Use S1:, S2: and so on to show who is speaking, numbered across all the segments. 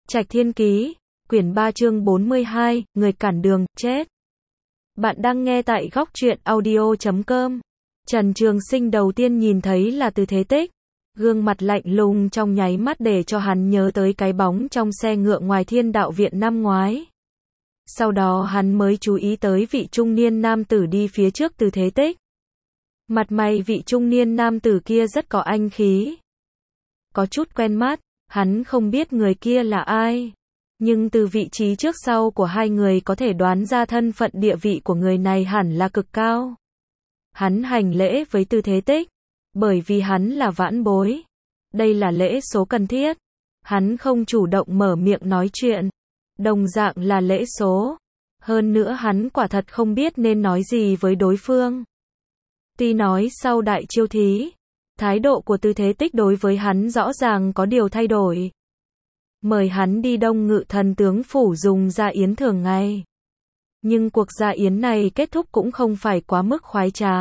S1: Trạch Thiên Ký, quyển 3 chương 42, người cản đường, chết. Bạn đang nghe tại góc truyện audio.com. Trần Trường Sinh đầu tiên nhìn thấy là Từ Thế Tích. Gương mặt lạnh lùng trong nháy mắt để cho hắn nhớ tới cái bóng trong xe ngựa ngoài Thiên Đạo Viện năm ngoái. Sau đó hắn mới chú ý tới vị trung niên nam tử đi phía trước Từ Thế Tích. Mặt mày vị trung niên nam tử kia rất có anh khí. Có chút quen mắt, hắn không biết người kia là ai. Nhưng từ vị trí trước sau của hai người có thể đoán ra thân phận địa vị của người này hẳn là cực cao. Hắn hành lễ với Từ Thế Tích, bởi vì hắn là vãn bối. Đây là lễ số cần thiết. Hắn không chủ động mở miệng nói chuyện. Đồng dạng là lễ số. Hơn nữa hắn quả thật không biết nên nói gì với đối phương. Tuy nói sau đại chiêu thí, thái độ của Từ Thế Tích đối với hắn rõ ràng có điều thay đổi. Mời hắn đi Đông Ngự Thần Tướng Phủ dùng gia yến thường ngày. Nhưng cuộc gia yến này kết thúc cũng không phải quá mức khoái trá.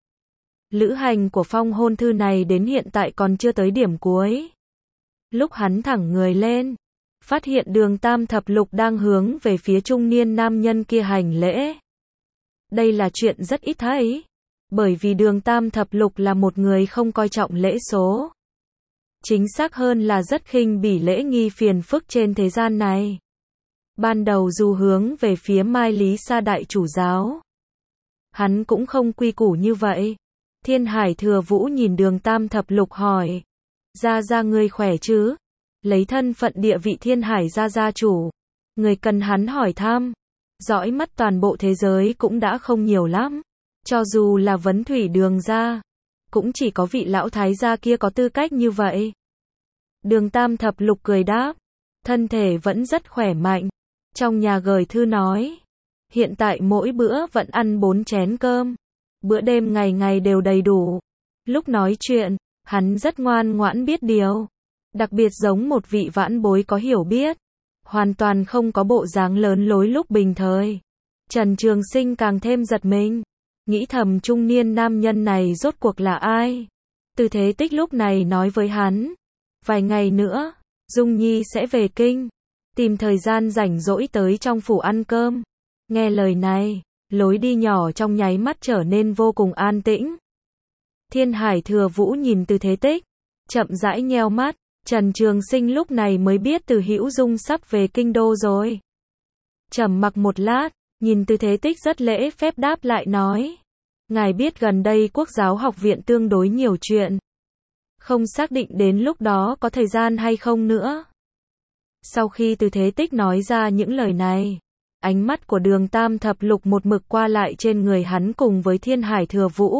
S1: Lữ hành của phong hôn thư này đến hiện tại còn chưa tới điểm cuối. Lúc hắn thẳng người lên, phát hiện Đường Tam Thập Lục đang hướng về phía trung niên nam nhân kia hành lễ. Đây là chuyện rất ít thấy, bởi vì Đường Tam Thập Lục là một người không coi trọng lễ số. Chính xác hơn là rất khinh bỉ lễ nghi phiền phức trên thế gian này. Ban đầu dù hướng về phía Mai Lý Sa đại chủ giáo, hắn cũng không quy củ như vậy. Thiên Hải Thừa Vũ nhìn Đường Tam Thập Lục hỏi, gia ngươi khỏe chứ? Lấy thân phận địa vị Thiên Hải gia chủ, người cần hắn hỏi thăm. Dõi mắt toàn bộ thế giới cũng đã không nhiều lắm. Cho dù là Vấn Thủy Đường gia, cũng chỉ có vị lão thái gia kia có tư cách như vậy. Đường Tam Thập Lục cười đáp, thân thể vẫn rất khỏe mạnh. Trong nhà gửi thư nói, hiện tại mỗi bữa vẫn ăn 4 chén cơm. Bữa đêm ngày ngày đều đầy đủ. Lúc nói chuyện, hắn rất ngoan ngoãn biết điều. Đặc biệt giống một vị vãn bối có hiểu biết. Hoàn toàn không có bộ dáng lớn lối lúc bình thời. Trần Trường Sinh càng thêm giật mình. Nghĩ thầm trung niên nam nhân này rốt cuộc là ai? Từ Thế Tích lúc này nói với hắn, vài ngày nữa, Dung Nhi sẽ về kinh, tìm thời gian rảnh rỗi tới trong phủ ăn cơm. Nghe lời này, lối đi nhỏ trong nháy mắt trở nên vô cùng an tĩnh. Thiên Hải Thừa Vũ nhìn Từ Thế Tích, chậm rãi nheo mắt. Trần Trường Sinh lúc này mới biết Từ Hữu Dung sắp về kinh đô rồi. Trầm mặc một lát, nhìn Từ Thế Tích rất lễ phép đáp lại nói, ngài biết gần đây Quốc giáo học viện tương đối nhiều chuyện. Không xác định đến lúc đó có thời gian hay không nữa. Sau khi Từ Thế Tích nói ra những lời này, ánh mắt của Đường Tam Thập Lục một mực qua lại trên người hắn cùng với Thiên Hải Thừa Vũ.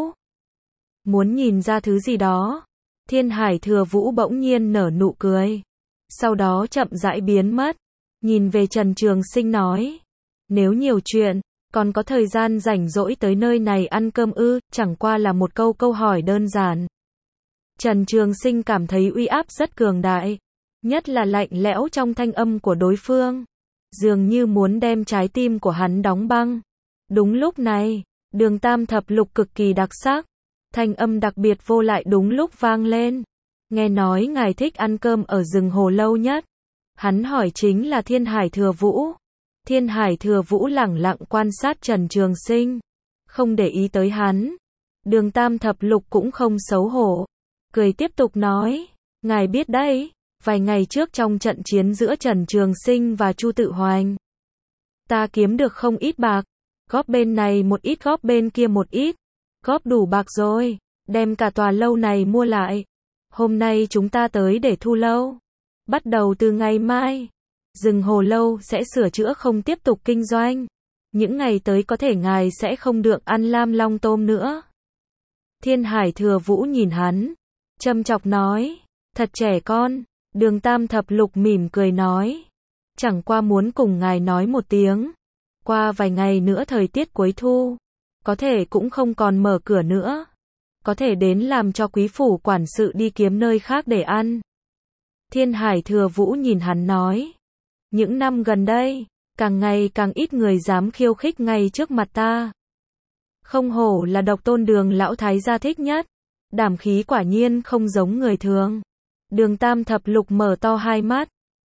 S1: Muốn nhìn ra thứ gì đó. Thiên Hải Thừa Vũ bỗng nhiên nở nụ cười. Sau đó chậm rãi biến mất. Nhìn về Trần Trường Sinh nói, nếu nhiều chuyện, còn có thời gian rảnh rỗi tới nơi này ăn cơm ư? Chẳng qua là một câu hỏi đơn giản. Trần Trường Sinh cảm thấy uy áp rất cường đại. Nhất là lạnh lẽo trong thanh âm của đối phương. Dường như muốn đem trái tim của hắn đóng băng. Đúng lúc này, Đường Tam Thập Lục cực kỳ đặc sắc. Thanh âm đặc biệt vô lại đúng lúc vang lên. Nghe nói ngài thích ăn cơm ở rừng hồ lâu nhất. Hắn hỏi chính là Thiên Hải Thừa Vũ. Thiên Hải Thừa Vũ lẳng lặng quan sát Trần Trường Sinh, không để ý tới hắn. Đường Tam Thập Lục cũng không xấu hổ, cười tiếp tục nói, ngài biết đấy, vài ngày trước trong trận chiến giữa Trần Trường Sinh và Chu Tự Hoành, ta kiếm được không ít bạc, góp bên này một ít góp bên kia một ít, góp đủ bạc rồi, đem cả tòa lâu này mua lại. Hôm nay chúng ta tới để thu lâu. Bắt đầu từ ngày mai, rừng hồ lâu sẽ sửa chữa không tiếp tục kinh doanh. Những ngày tới có thể ngài sẽ không được ăn lam long tôm nữa. Thiên Hải Thừa Vũ nhìn hắn, châm chọc nói, thật trẻ con. Đường Tam Thập Lục mỉm cười nói, chẳng qua muốn cùng ngài nói một tiếng. Qua vài ngày nữa thời tiết cuối thu, có thể cũng không còn mở cửa nữa. Có thể đến làm cho quý phủ quản sự đi kiếm nơi khác để ăn. Thiên Hải Thừa Vũ nhìn hắn nói, những năm gần đây, càng ngày càng ít người dám khiêu khích ngay trước mặt ta. Không hổ là Độc Tôn Đường lão thái gia thích nhất. Đảm khí quả nhiên không giống người thường. Đường Tam Thập Lục mở to hai mắt,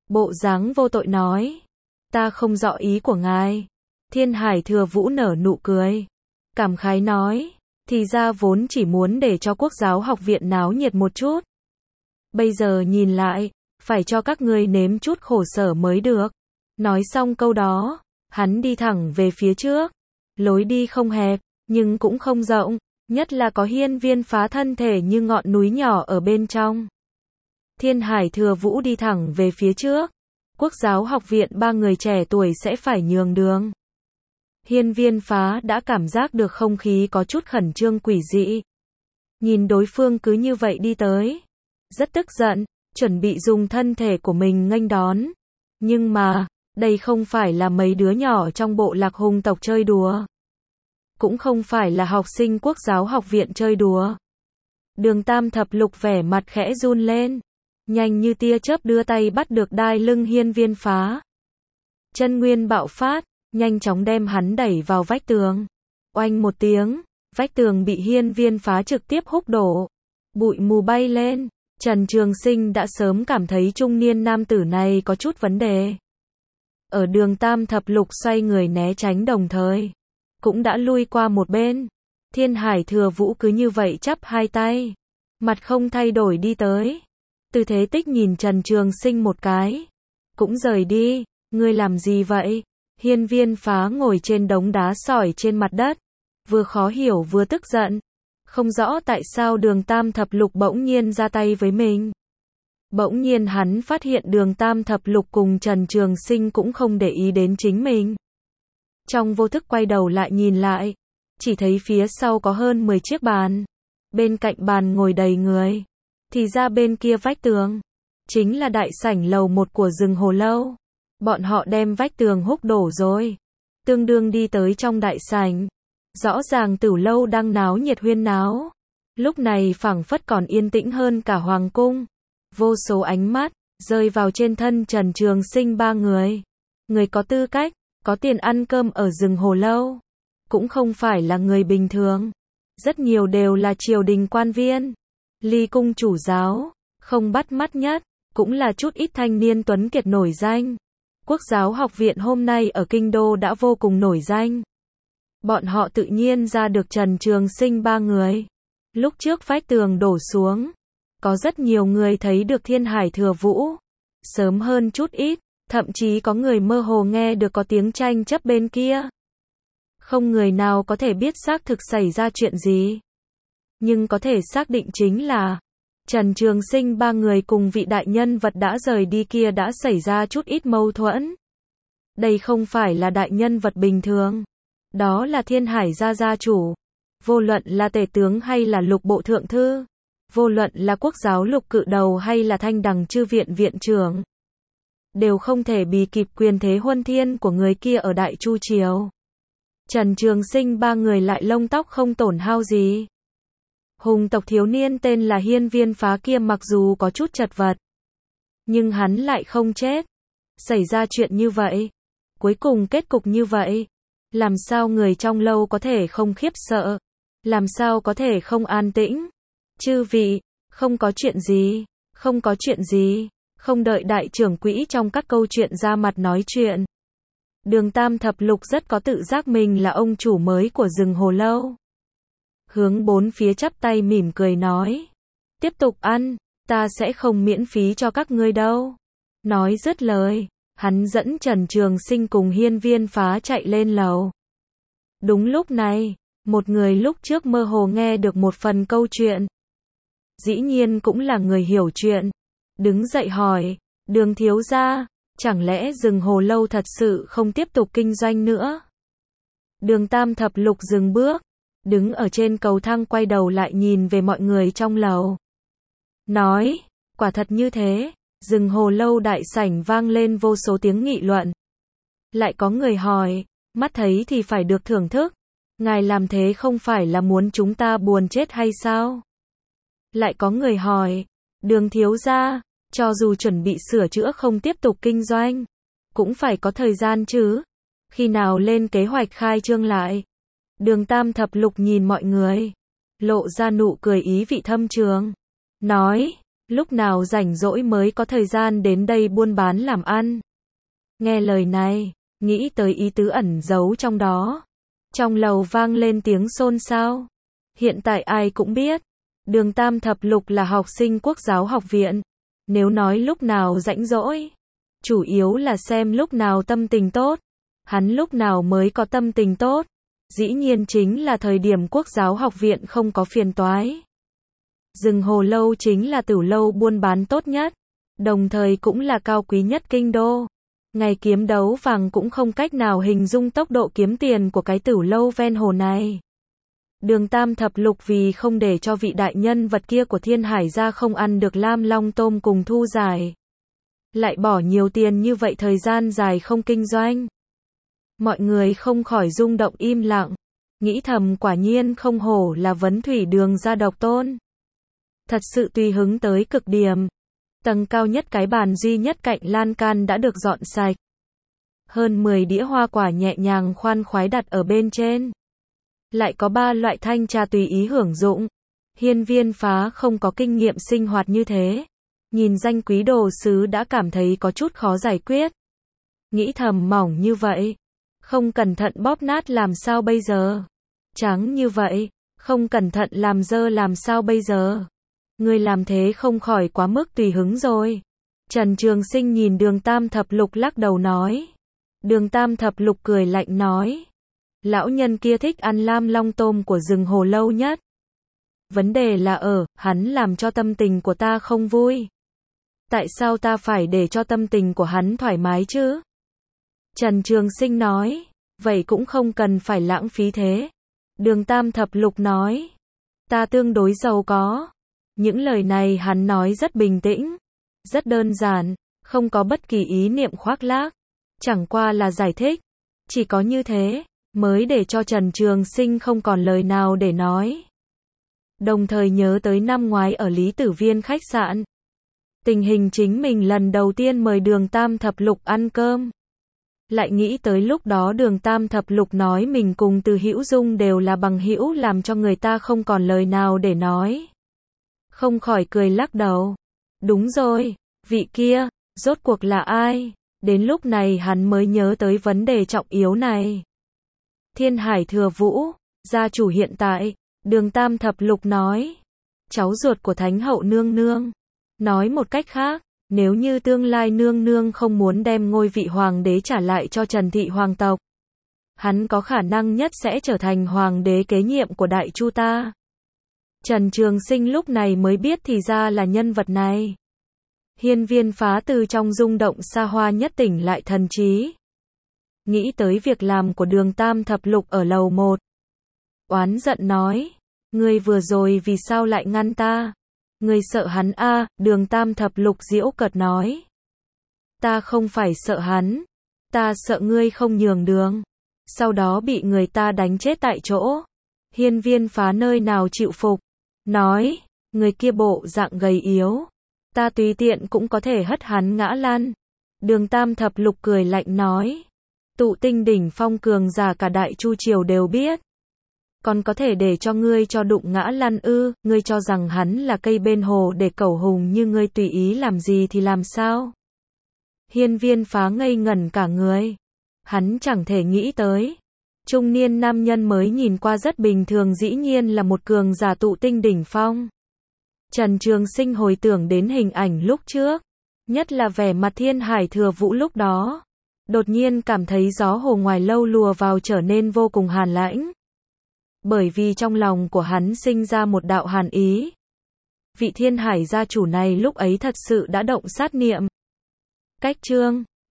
S1: bộ dáng vô tội nói. Ta không rõ ý của ngài. Thiên Hải Thừa Vũ nở nụ cười. Cảm khái nói, thì ra vốn chỉ muốn để cho Quốc giáo học viện náo nhiệt một chút. Bây giờ nhìn lại, phải cho các ngươi nếm chút khổ sở mới được. Nói xong câu đó, hắn đi thẳng về phía trước. Lối đi không hẹp, nhưng cũng không rộng, nhất là có hiên viên phá thân thể như ngọn núi nhỏ ở bên trong. Thiên Hải Thừa Vũ đi thẳng về phía trước. Quốc giáo học viện ba người trẻ tuổi sẽ phải nhường đường. Hiên viên phá đã cảm giác được không khí có chút khẩn trương quỷ dị. Nhìn đối phương cứ như vậy đi tới. Rất tức giận, chuẩn bị dùng thân thể của mình nghênh đón. Nhưng mà, đây không phải là mấy đứa nhỏ trong bộ lạc hùng tộc chơi đùa. Cũng không phải là học sinh quốc giáo học viện chơi đùa. Đường Tam Thập Lục vẻ mặt khẽ run lên. Nhanh như tia chớp đưa tay bắt được đai lưng hiên viên phá. Chân nguyên bạo phát, nhanh chóng đem hắn đẩy vào vách tường. Oanh một tiếng, vách tường bị hiên viên phá trực tiếp húc đổ. Bụi mù bay lên. Trần Trường Sinh đã sớm cảm thấy trung niên nam tử này có chút vấn đề. Ở đường Tam Thập Lục xoay người né tránh đồng thời, cũng đã lui qua một bên. Thiên Hải Thừa Vũ cứ như vậy chắp hai tay, mặt không thay đổi đi tới. Từ Thế Tích nhìn Trần Trường Sinh một cái, cũng rời đi. Ngươi làm gì vậy? Hiên viên phá ngồi trên đống đá sỏi trên mặt đất, vừa khó hiểu vừa tức giận. Không rõ tại sao đường Tam Thập Lục bỗng nhiên ra tay với mình. Bỗng nhiên hắn phát hiện đường Tam Thập Lục cùng Trần Trường Sinh cũng không để ý đến chính mình. Trong vô thức quay đầu lại nhìn lại, chỉ thấy phía sau có hơn 10 chiếc bàn. Bên cạnh bàn ngồi đầy người. Thì ra bên kia vách tường, chính là đại sảnh lầu 1 của rừng hồ lâu. Bọn họ đem vách tường húc đổ rồi. Tương đương đi tới trong đại sảnh. Rõ ràng Tửu lâu đang náo nhiệt huyên náo. Lúc này phảng phất còn yên tĩnh hơn cả hoàng cung. Vô số ánh mắt rơi vào trên thân Trần Trường Sinh ba người. Người có tư cách, có tiền ăn cơm ở rừng hồ lâu, cũng không phải là người bình thường. Rất nhiều đều là triều đình quan viên, ly cung chủ giáo. Không bắt mắt nhất, cũng là chút ít thanh niên tuấn kiệt nổi danh. Quốc giáo học viện hôm nay ở Kinh Đô đã vô cùng nổi danh. Bọn họ tự nhiên ra được Trần Trường Sinh ba người. Lúc trước vách tường đổ xuống, có rất nhiều người thấy được Thiên Hải Thừa Vũ. Sớm hơn chút ít, thậm chí có người mơ hồ nghe được có tiếng tranh chấp bên kia. Không người nào có thể biết xác thực xảy ra chuyện gì. Nhưng có thể xác định chính là Trần Trường Sinh ba người cùng vị đại nhân vật đã rời đi kia đã xảy ra chút ít mâu thuẫn. Đây không phải là đại nhân vật bình thường. Đó là Thiên Hải gia gia chủ. Vô luận là tể tướng hay là lục bộ thượng thư. Vô luận là quốc giáo lục cự đầu hay là thanh đằng chư viện viện trưởng. Đều không thể bì kịp quyền thế huân thiên của người kia ở Đại Chu Triều. Trần Trường Sinh ba người lại lông tóc không tổn hao gì. Hùng tộc thiếu niên tên là Hiên viên phá kia mặc dù có chút chật vật, nhưng hắn lại không chết. Xảy ra chuyện như vậy, cuối cùng kết cục như vậy, làm sao người trong lâu có thể không khiếp sợ, làm sao có thể không an tĩnh. Chư vị, không có chuyện gì, không có chuyện gì. Không đợi đại trưởng quỹ trong các câu chuyện ra mặt nói chuyện, đường Tam Thập Lục rất có tự giác mình là ông chủ mới của rừng hồ lâu. Hướng bốn phía chắp tay mỉm cười nói, tiếp tục ăn, ta sẽ không miễn phí cho các ngươi đâu. Nói dứt lời, hắn dẫn Trần Trường Sinh cùng Hiên viên phá chạy lên lầu. Đúng lúc này, một người lúc trước mơ hồ nghe được một phần câu chuyện, dĩ nhiên cũng là người hiểu chuyện, đứng dậy hỏi, đường thiếu gia, chẳng lẽ rừng hồ lâu thật sự không tiếp tục kinh doanh nữa? Đường Tam Thập Lục dừng bước, đứng ở trên cầu thang quay đầu lại nhìn về mọi người trong lầu. Nói, quả thật như thế, rừng hồ lâu đại sảnh vang lên vô số tiếng nghị luận. Lại có người hỏi, mắt thấy thì phải được thưởng thức, ngài làm thế không phải là muốn chúng ta buồn chết hay sao? Lại có người hỏi, đường thiếu gia, cho dù chuẩn bị sửa chữa không tiếp tục kinh doanh, cũng phải có thời gian chứ, khi nào lên kế hoạch khai trương lại? Đường Tam Thập Lục nhìn mọi người, lộ ra nụ cười ý vị thâm trường, nói, Lúc nào rảnh rỗi mới có thời gian đến đây buôn bán làm ăn. Nghe lời này, nghĩ tới ý tứ ẩn giấu trong đó. Trong lầu vang lên tiếng xôn xao. Hiện tại ai cũng biết, Đường Tam Thập Lục là học sinh Quốc giáo học viện. Nếu nói lúc nào rảnh rỗi, chủ yếu là xem lúc nào tâm tình tốt. Hắn lúc nào mới có tâm tình tốt? Dĩ nhiên chính là thời điểm Quốc giáo học viện không có phiền toái. Rừng Hồ Lâu chính là tử lâu buôn bán tốt nhất, đồng thời cũng là cao quý nhất kinh đô. Ngày kiếm đấu vàng cũng không cách nào hình dung tốc độ kiếm tiền của cái tử lâu ven hồ này. Đường Tam Thập Lục vì không để cho vị đại nhân vật kia của Thiên Hải gia không ăn được lam long tôm cùng thu giải, lại bỏ nhiều tiền như vậy thời gian dài không kinh doanh. Mọi người không khỏi rung động im lặng, nghĩ thầm quả nhiên không hổ là Vấn Thủy Đường gia độc tôn. Thật sự tùy hứng tới cực điểm. Tầng cao nhất cái bàn duy nhất cạnh lan can đã được dọn sạch. Hơn 10 đĩa hoa quả nhẹ nhàng khoan khoái đặt ở bên trên. Lại có 3 loại thanh trà tùy ý hưởng dụng. Hiên Viên Phá không có kinh nghiệm sinh hoạt như thế. Nhìn danh quý đồ sứ đã cảm thấy có chút khó giải quyết. Nghĩ thầm mỏng như vậy, không cẩn thận bóp nát làm sao bây giờ? Trắng như vậy, không cẩn thận làm dơ làm sao bây giờ? Ngươi làm thế không khỏi quá mức tùy hứng rồi. Trần Trường Sinh nhìn Đường Tam Thập Lục lắc đầu nói. Đường Tam Thập Lục cười lạnh nói. Lão nhân kia thích ăn lam long tôm của rừng Hồ Lâu nhất. Vấn đề là hắn làm cho tâm tình của ta không vui. Tại sao ta phải để cho tâm tình của hắn thoải mái chứ? Trần Trường Sinh nói. Vậy cũng không cần phải lãng phí thế. Đường Tam Thập Lục nói. Ta tương đối giàu có. Những lời này hắn nói rất bình tĩnh, rất đơn giản, không có bất kỳ ý niệm khoác lác, chẳng qua là giải thích. Chỉ có như thế, mới để cho Trần Trường Sinh không còn lời nào để nói. Đồng thời nhớ tới năm ngoái ở Lý Tử Viên khách sạn. Tình hình chính mình lần đầu tiên mời Đường Tam Thập Lục ăn cơm. Lại nghĩ tới lúc đó Đường Tam Thập Lục nói mình cùng Từ Hữu Dung đều là bằng hữu làm cho người ta không còn lời nào để nói. Không khỏi cười lắc đầu. Đúng rồi, vị kia, rốt cuộc là ai? Đến lúc này hắn mới nhớ tới vấn đề trọng yếu này. Thiên Hải Thừa Vũ, gia chủ hiện tại, Đường Tam Thập Lục nói. Cháu ruột của Thánh Hậu Nương Nương. Nói một cách khác, nếu như tương lai Nương Nương không muốn đem ngôi vị hoàng đế trả lại cho Trần Thị Hoàng tộc, hắn có khả năng nhất sẽ trở thành hoàng đế kế nhiệm của Đại Chu ta. Trần Trường Sinh lúc này mới biết thì ra là nhân vật này. Hiên Viên Phá từ trong rung động xa hoa nhất tỉnh lại thần trí. Nghĩ tới việc làm của Đường Tam Thập Lục ở lầu 1. Oán giận nói. Ngươi vừa rồi vì sao lại ngăn ta? Ngươi sợ hắn à? Đường Tam Thập Lục giễu cợt nói. Ta không phải sợ hắn. Ta sợ ngươi không nhường đường. Sau đó bị người ta đánh chết tại chỗ. Hiên Viên Phá nơi nào chịu phục. Nói, người kia bộ dạng gầy yếu. Ta tùy tiện cũng có thể hất hắn ngã lăn. Đường Tam Thập Lục cười lạnh nói. Tụ Tinh đỉnh phong cường giả cả Đại Chu triều đều biết. Còn có thể để cho ngươi cho đụng ngã lăn ư? Ngươi cho rằng hắn là cây bên hồ để cẩu hùng như ngươi tùy ý làm gì thì làm sao? Hiên Viên Phá ngây ngẩn cả người. Hắn chẳng thể nghĩ tới. Trung niên nam nhân mới nhìn qua rất bình thường dĩ nhiên là một cường giả tụ tinh đỉnh phong. Trần Trường Sinh hồi tưởng đến hình ảnh lúc trước, nhất là vẻ mặt Thiên Hải Thừa Vũ lúc đó. Đột nhiên cảm thấy gió hồ ngoài lâu lùa vào trở nên vô cùng hàn lãnh. Bởi vì trong lòng của hắn sinh ra một đạo hàn ý. Vị Thiên Hải gia chủ này lúc ấy thật sự đã động sát niệm. Cách chương